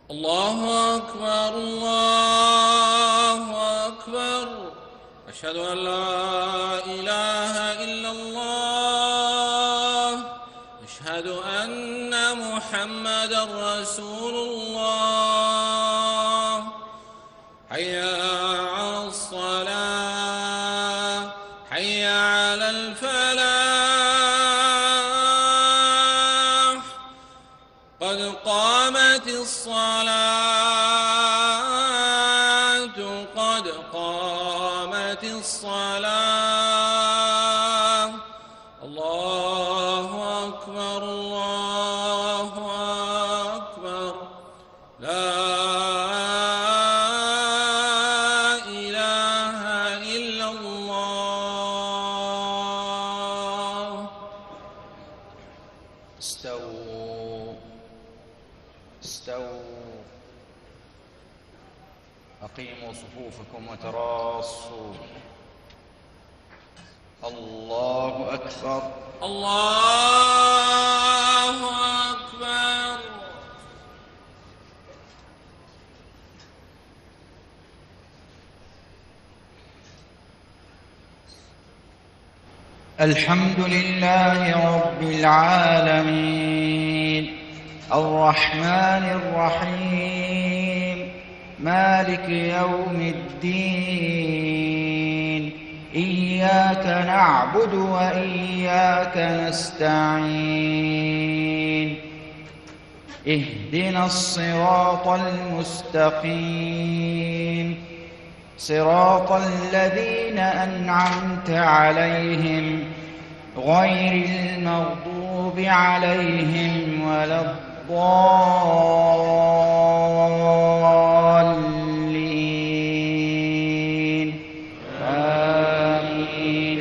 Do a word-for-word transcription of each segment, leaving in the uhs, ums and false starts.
الله أكبر الله أكبر. أشهد أن لا إله إلا الله. أشهد أن محمدا رسول الله. حي على الصلاة حي على الفلاح. قد قامت الصلاة قد قامت الصلاة. الله أكبر الله أكبر. لا إله إلا الله. استووا استووا. أقيموا صفوفكم وتراصوا. الله أكبر الله أكبر. الحمد لله رب العالمين الرحمن الرحيم مالك يوم الدين. إياك نعبد وإياك نستعين. اهدنا الصراط المستقيم صراط الذين أنعمت عليهم غير المغضوب عليهم ولا الضالين. آمين.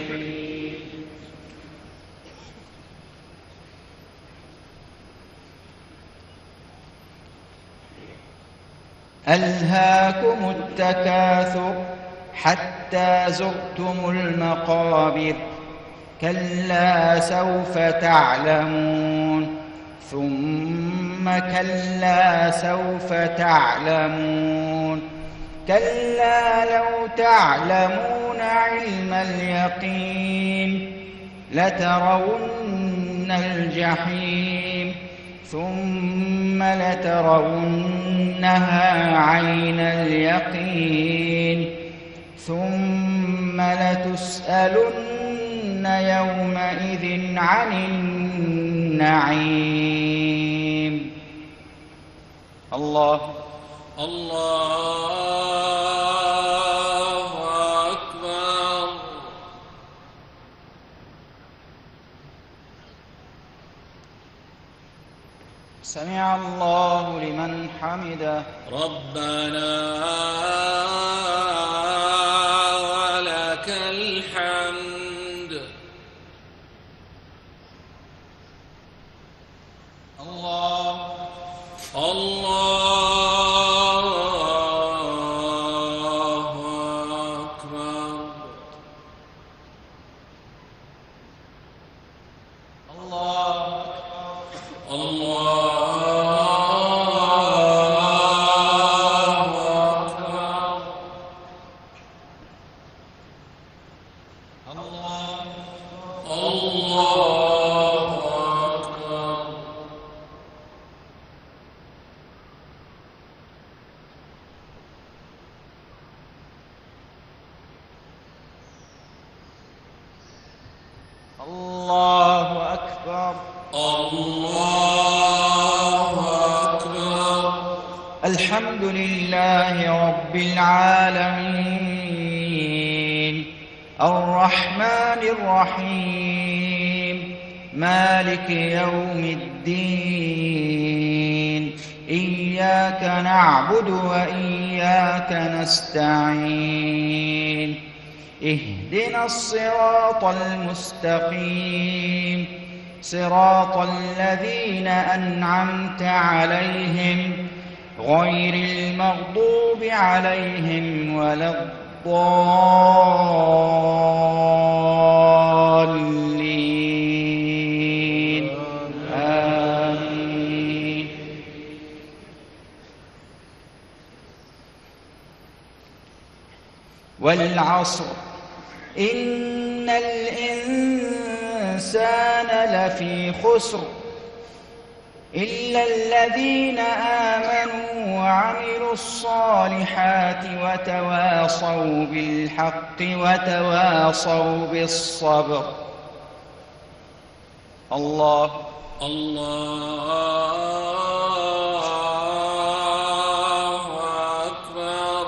ألهاكم التكاثر حتى زرتم المقابر. كلا سوف تعلمون ثم كلا سوف تعلمون. كلا لو تعلمون علم اليقين لترون الجحيم ثم لترونها عين اليقين ثم لتسألن يومئذ عن النعيم. الله الله أكبر. سمع الله لمن حمده. ربنا ولك الحمد. الله الله أكبر. الله الله الله أكبر. الله أكبر. الحمد لله رب العالمين الرحمن الرحيم مالك يوم الدين. إياك نعبد وإياك نستعين. اهدنا الصراط المستقيم صراط الذين أنعمت عليهم غير المغضوب عليهم ولا الضالين. آمين. والعصر إن الإنسان لفي خسر إلا الذين آمنوا وعملوا الصالحات وتواصوا بالحق وتواصوا بالصبر. الله الله أكبر.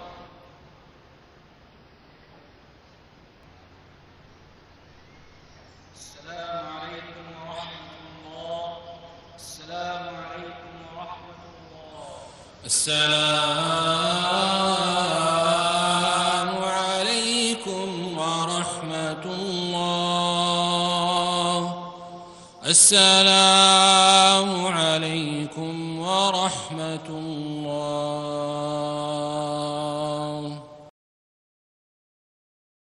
السلام عليكم ورحمة الله. السلام عليكم ورحمة الله. السلام عليكم ورحمة الله. السلام عليكم ورحمة الله.